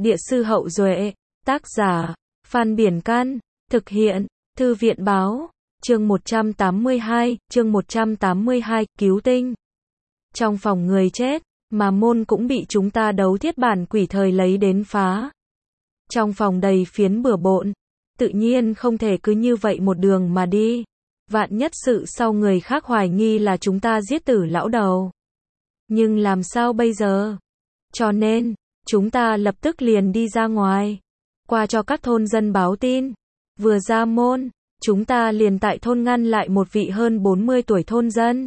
Địa sư Hậu Duệ, tác giả, Phan Biển Can, thực hiện, Thư viện Báo, chương 182, cứu tinh. Trong phòng người chết, mà môn cũng bị chúng ta đấu thiết bản quỷ thời lấy đến phá. Trong phòng đầy phiến bừa bộn, tự nhiên không thể cứ như vậy một đường mà đi. Vạn nhất sự sau người khác hoài nghi là chúng ta giết tử lão đầu. Nhưng làm sao bây giờ? Cho nên, chúng ta lập tức liền đi ra ngoài, qua cho các thôn dân báo tin. Vừa ra môn, chúng ta liền tại thôn ngăn lại một vị hơn 40 tuổi thôn dân.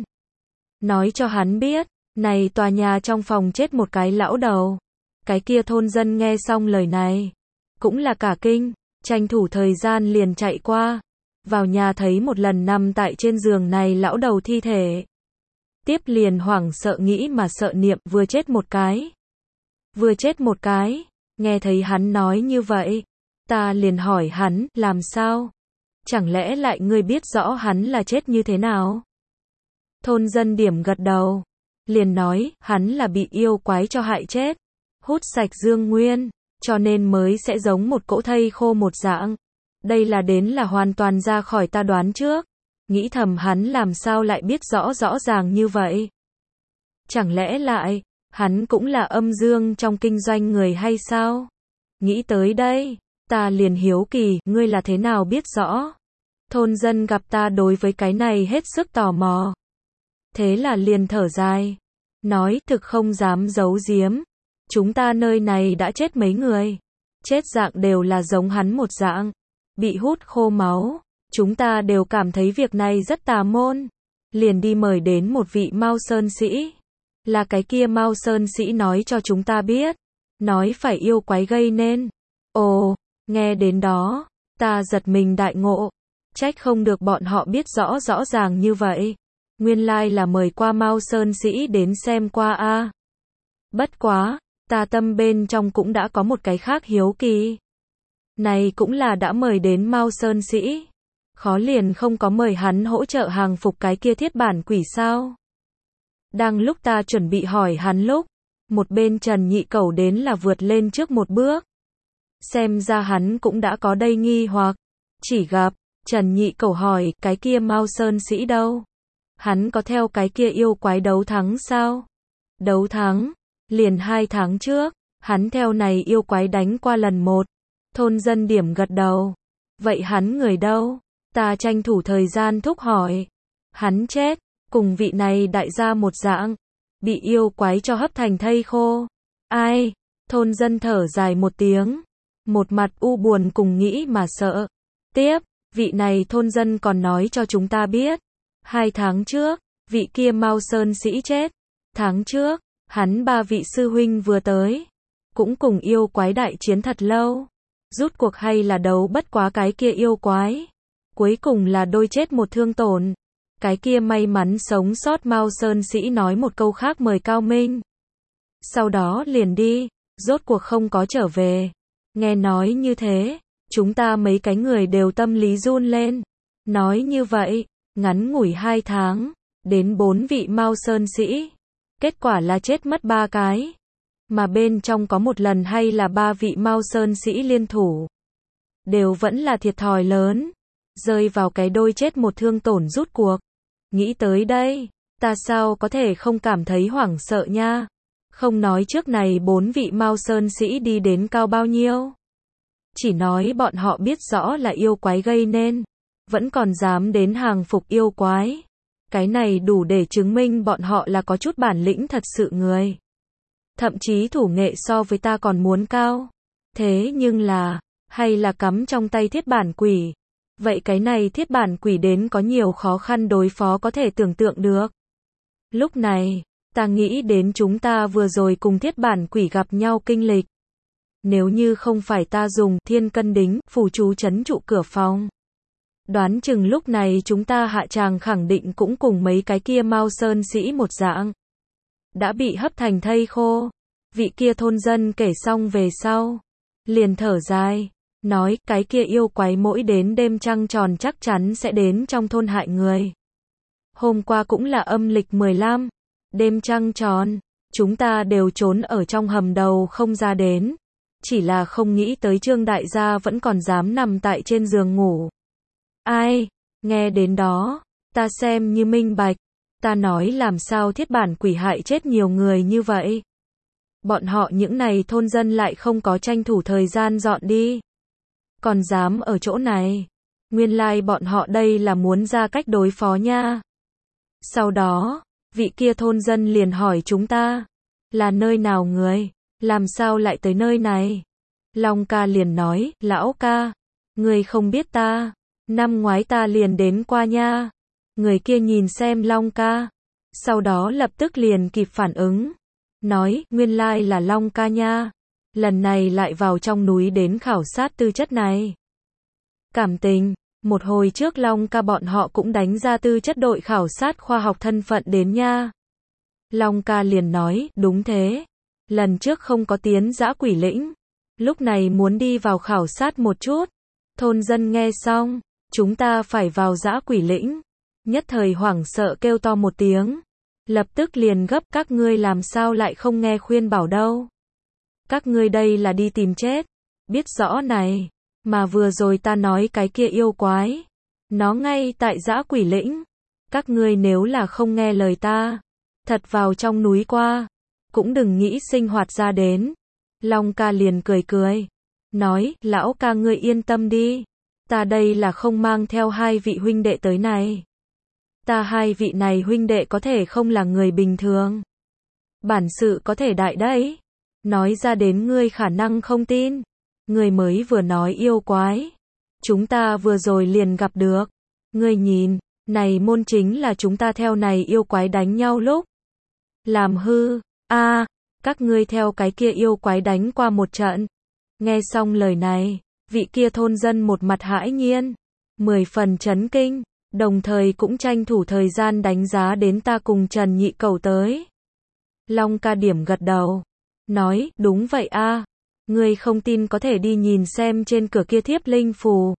Nói cho hắn biết, này tòa nhà trong phòng chết một cái lão đầu. Cái kia thôn dân nghe xong lời này, cũng là cả kinh, tranh thủ thời gian liền chạy qua. Vào nhà thấy một lần nằm tại trên giường này lão đầu thi thể. Tiếp liền hoảng sợ nghĩ mà sợ niệm vừa chết một cái. Vừa chết một cái, nghe thấy hắn nói như vậy. Ta liền hỏi hắn, làm sao? Chẳng lẽ lại ngươi biết rõ hắn là chết như thế nào? Thôn dân điểm gật đầu. Liền nói, hắn là bị yêu quái cho hại chết. Hút sạch dương nguyên, cho nên mới sẽ giống một cỗ thây khô một dạng. Đây là đến là hoàn toàn ra khỏi ta đoán trước. Nghĩ thầm hắn làm sao lại biết rõ ràng như vậy? Chẳng lẽ lại, hắn cũng là âm dương trong kinh doanh người hay sao? Nghĩ tới đây, ta liền hiếu kỳ, ngươi là thế nào biết rõ? Thôn dân gặp ta đối với cái này hết sức tò mò. Thế là liền thở dài, nói thực không dám giấu giếm. Chúng ta nơi này đã chết mấy người. Chết dạng đều là giống hắn một dạng. Bị hút khô máu. Chúng ta đều cảm thấy việc này rất tà môn. Liền đi mời đến một vị Mao Sơn Sĩ. Là cái kia Mao Sơn Sĩ nói cho chúng ta biết. Nói phải yêu quái gây nên. Ồ, nghe đến đó, ta giật mình đại ngộ. Trách không được bọn họ biết rõ ràng như vậy. Nguyên lai là mời qua Mao Sơn Sĩ đến xem qua a. Bất quá, ta tâm bên trong cũng đã có một cái khác hiếu kỳ. Này cũng là đã mời đến Mao Sơn Sĩ. Khó liền không có mời hắn hỗ trợ hàng phục cái kia thiết bản quỷ sao? Đang lúc ta chuẩn bị hỏi hắn lúc, một bên Trần Nhị Cẩu đến là vượt lên trước một bước. Xem ra hắn cũng đã có đây nghi hoặc. Chỉ gặp, Trần Nhị Cẩu hỏi, cái kia Mao Sơn Sĩ đâu? Hắn có theo cái kia yêu quái đấu thắng sao? Đấu thắng? Liền 2 tháng trước, hắn theo này yêu quái đánh qua lần 1. Thôn dân điểm gật đầu. Vậy hắn người đâu? Ta tranh thủ thời gian thúc hỏi. Hắn chết, cùng vị này đại gia một dạng. Bị yêu quái cho hấp thành thây khô. Ai? Thôn dân thở dài một tiếng. Một mặt u buồn cùng nghĩ mà sợ. Tiếp, vị này thôn dân còn nói cho chúng ta biết. 2 tháng trước, vị kia Mao Sơn Sĩ chết. Tháng trước, hắn 3 vị sư huynh vừa tới. Cũng cùng yêu quái đại chiến thật lâu. Rút cuộc hay là đấu bất quá cái kia yêu quái. Cuối cùng là đôi chết một thương tổn. Cái kia may mắn sống sót Mao Sơn Sĩ nói một câu khác mời Cao Minh. Sau đó liền đi, rốt cuộc không có trở về. Nghe nói như thế, chúng ta mấy cái người đều tâm lý run lên. Nói như vậy, ngắn ngủi 2 tháng, đến 4 vị Mao Sơn Sĩ. Kết quả là chết mất 3 cái. Mà bên trong có một lần hay là 3 vị Mao Sơn Sĩ liên thủ. Đều vẫn là thiệt thòi lớn. Rơi vào cái đôi chết một thương tổn rút cuộc. Nghĩ tới đây, ta sao có thể không cảm thấy hoảng sợ nha. Không nói trước này 4 vị Mao Sơn Sĩ đi đến cao bao nhiêu. Chỉ nói bọn họ biết rõ là yêu quái gây nên. Vẫn còn dám đến hàng phục yêu quái. Cái này đủ để chứng minh bọn họ là có chút bản lĩnh thật sự người. Thậm chí thủ nghệ so với ta còn muốn cao. Thế nhưng là, hay là cắm trong tay thiết bản quỷ. Vậy cái này thiết bản quỷ đến có nhiều khó khăn đối phó có thể tưởng tượng được. Lúc này, ta nghĩ đến chúng ta vừa rồi cùng thiết bản quỷ gặp nhau kinh lịch. Nếu như không phải ta dùng thiên cân đính, phù chú trấn trụ cửa phòng. Đoán chừng lúc này chúng ta hạ tràng khẳng định cũng cùng mấy cái kia Mao Sơn Sĩ một dạng. Đã bị hấp thành thây khô. Vị kia thôn dân kể xong về sau. Liền thở dài. Nói cái kia yêu quái mỗi đến đêm trăng tròn chắc chắn sẽ đến trong thôn hại người. Hôm qua cũng là âm lịch 15. Đêm trăng tròn. Chúng ta đều trốn ở trong hầm đầu không ra đến. chỉ là không nghĩ tới Trương đại gia vẫn còn dám nằm tại trên giường ngủ. Ai, nghe đến đó, ta xem như minh bạch, ta nói làm sao thiết bản quỷ hại chết nhiều người như vậy. Bọn họ những này thôn dân lại không có tranh thủ thời gian dọn đi. Còn dám ở chỗ này. Nguyên lai bọn họ đây là muốn ra cách đối phó nha. Sau đó, vị kia thôn dân liền hỏi chúng ta, là nơi nào người, làm sao lại tới nơi này? Long ca liền nói, lão ca, người không biết ta, năm ngoái ta liền đến qua nha. Người kia nhìn xem Long ca, sau đó lập tức liền kịp phản ứng, nói, nguyên lai là Long ca nha, lần này lại vào trong núi đến khảo sát tư chất này. Cảm tình, một hồi trước Long ca bọn họ cũng đánh ra tư chất đội khảo sát khoa học thân phận đến nha. Long ca liền nói, đúng thế, lần trước không có tiến dã quỷ lĩnh, lúc này muốn đi vào khảo sát một chút. Thôn dân nghe xong, chúng ta phải vào dã quỷ lĩnh, nhất thời hoảng sợ kêu to một tiếng, lập tức liền gấp, các ngươi làm sao lại không nghe khuyên bảo đâu. Các ngươi đây là đi tìm chết, biết rõ này, mà vừa rồi ta nói cái kia yêu quái, nó ngay tại dã quỷ lĩnh, các ngươi nếu là không nghe lời ta, thật vào trong núi qua, cũng đừng nghĩ sinh hoạt ra đến. Long ca liền cười cười, nói, lão ca ngươi yên tâm đi, ta đây là không mang theo hai vị huynh đệ tới này. Ta hai vị này huynh đệ có thể không là người bình thường. Bản sự có thể đại đấy. Nói ra đến ngươi khả năng không tin. Ngươi mới vừa nói yêu quái. Chúng ta vừa rồi liền gặp được. Ngươi nhìn, này môn chính là chúng ta theo này yêu quái đánh nhau lúc. Làm hư, các ngươi theo cái kia yêu quái đánh qua một trận. Nghe xong lời này, vị kia thôn dân một mặt hãi nhiên, 10 phần chấn kinh, đồng thời cũng tranh thủ thời gian đánh giá đến ta cùng Trần Nhị Cẩu tới. Long ca điểm gật đầu, nói, đúng vậy ngươi không tin có thể đi nhìn xem trên cửa kia thiếp linh phù.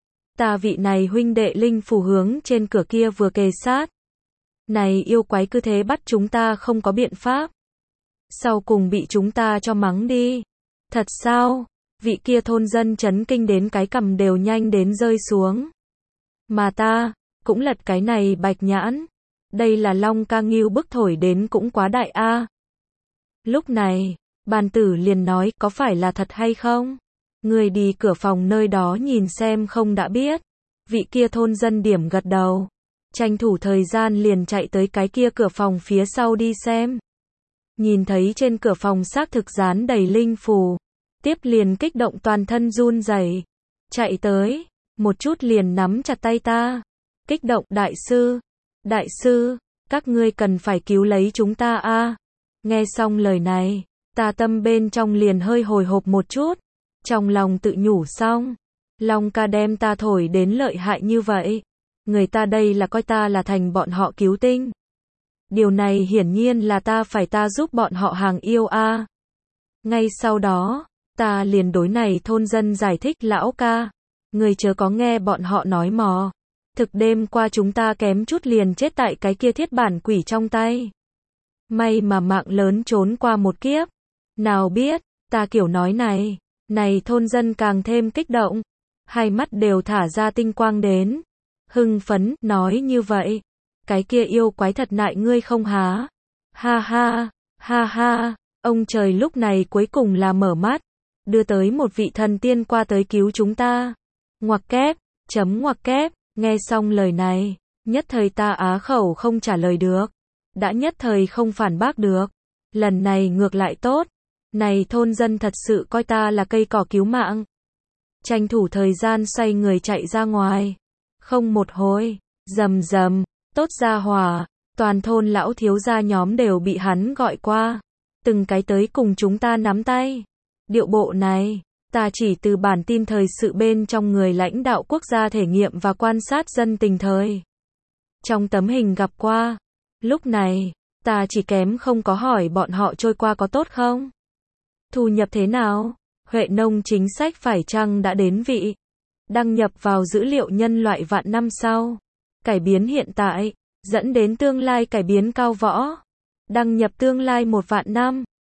Ta vị này huynh đệ linh phù hướng trên cửa kia vừa kề sát. Này yêu quái cứ thế bắt chúng ta không có biện pháp. Sau cùng bị chúng ta cho mắng đi. Thật sao? Vị kia thôn dân chấn kinh đến cái cằm đều nhanh đến rơi xuống. Mà ta, cũng lật cái này bạch nhãn. Đây là Long ca ngưu bức thổi đến cũng quá đại Lúc này, bàn tử liền nói, có phải là thật hay không? Người đi cửa phòng nơi đó nhìn xem không đã biết. Vị kia thôn dân điểm gật đầu. Tranh thủ thời gian liền chạy tới cái kia cửa phòng phía sau đi xem. Nhìn thấy trên cửa phòng xác thực dán đầy linh phù. Tiếp liền kích động toàn thân run rẩy, chạy tới, một chút liền nắm chặt tay ta. Kích động, đại sư, các ngươi cần phải cứu lấy chúng ta Nghe xong lời này, ta tâm bên trong liền hơi hồi hộp một chút. Trong lòng tự nhủ xong, Long ca đem ta thổi đến lợi hại như vậy. Người ta đây là coi ta là thành bọn họ cứu tinh. Điều này hiển nhiên là ta giúp bọn họ hàng yêu Ngay sau đó, ta liền đối này thôn dân giải thích, lão ca, người chớ có nghe bọn họ nói mò. Thực đêm qua chúng ta kém chút liền chết tại cái kia thiết bản quỷ trong tay. May mà mạng lớn trốn qua một kiếp. Nào biết, ta kiểu nói này thôn dân càng thêm kích động. Hai mắt đều thả ra tinh quang đến. Hưng phấn, nói như vậy. Cái kia yêu quái thật nại ngươi không há? Ha ha, ông trời lúc này cuối cùng là mở mắt. Đưa tới một vị thần tiên qua tới cứu chúng ta. Ngoặc kép, nghe xong lời này, nhất thời ta á khẩu không trả lời được. Đã nhất thời không phản bác được. Lần này ngược lại tốt. Này thôn dân thật sự coi ta là cây cỏ cứu mạng. Tranh thủ thời gian xoay người chạy ra ngoài. Không một hồi, rầm, tốt ra hỏa, toàn thôn lão thiếu gia nhóm đều bị hắn gọi qua. Từng cái tới cùng chúng ta nắm tay. Điệu bộ này, ta chỉ từ bản tin thời sự bên trong người lãnh đạo quốc gia thể nghiệm và quan sát dân tình thời. Trong tấm hình gặp qua. Lúc này, ta chỉ kém không có hỏi bọn họ trôi qua có tốt không? Thu nhập thế nào? Huệ nông chính sách phải chăng đã đến vị? Đăng nhập vào dữ liệu nhân loại vạn năm sau. Cải biến hiện tại, dẫn đến tương lai cải biến cao võ. Đăng nhập tương lai 1 vạn năm.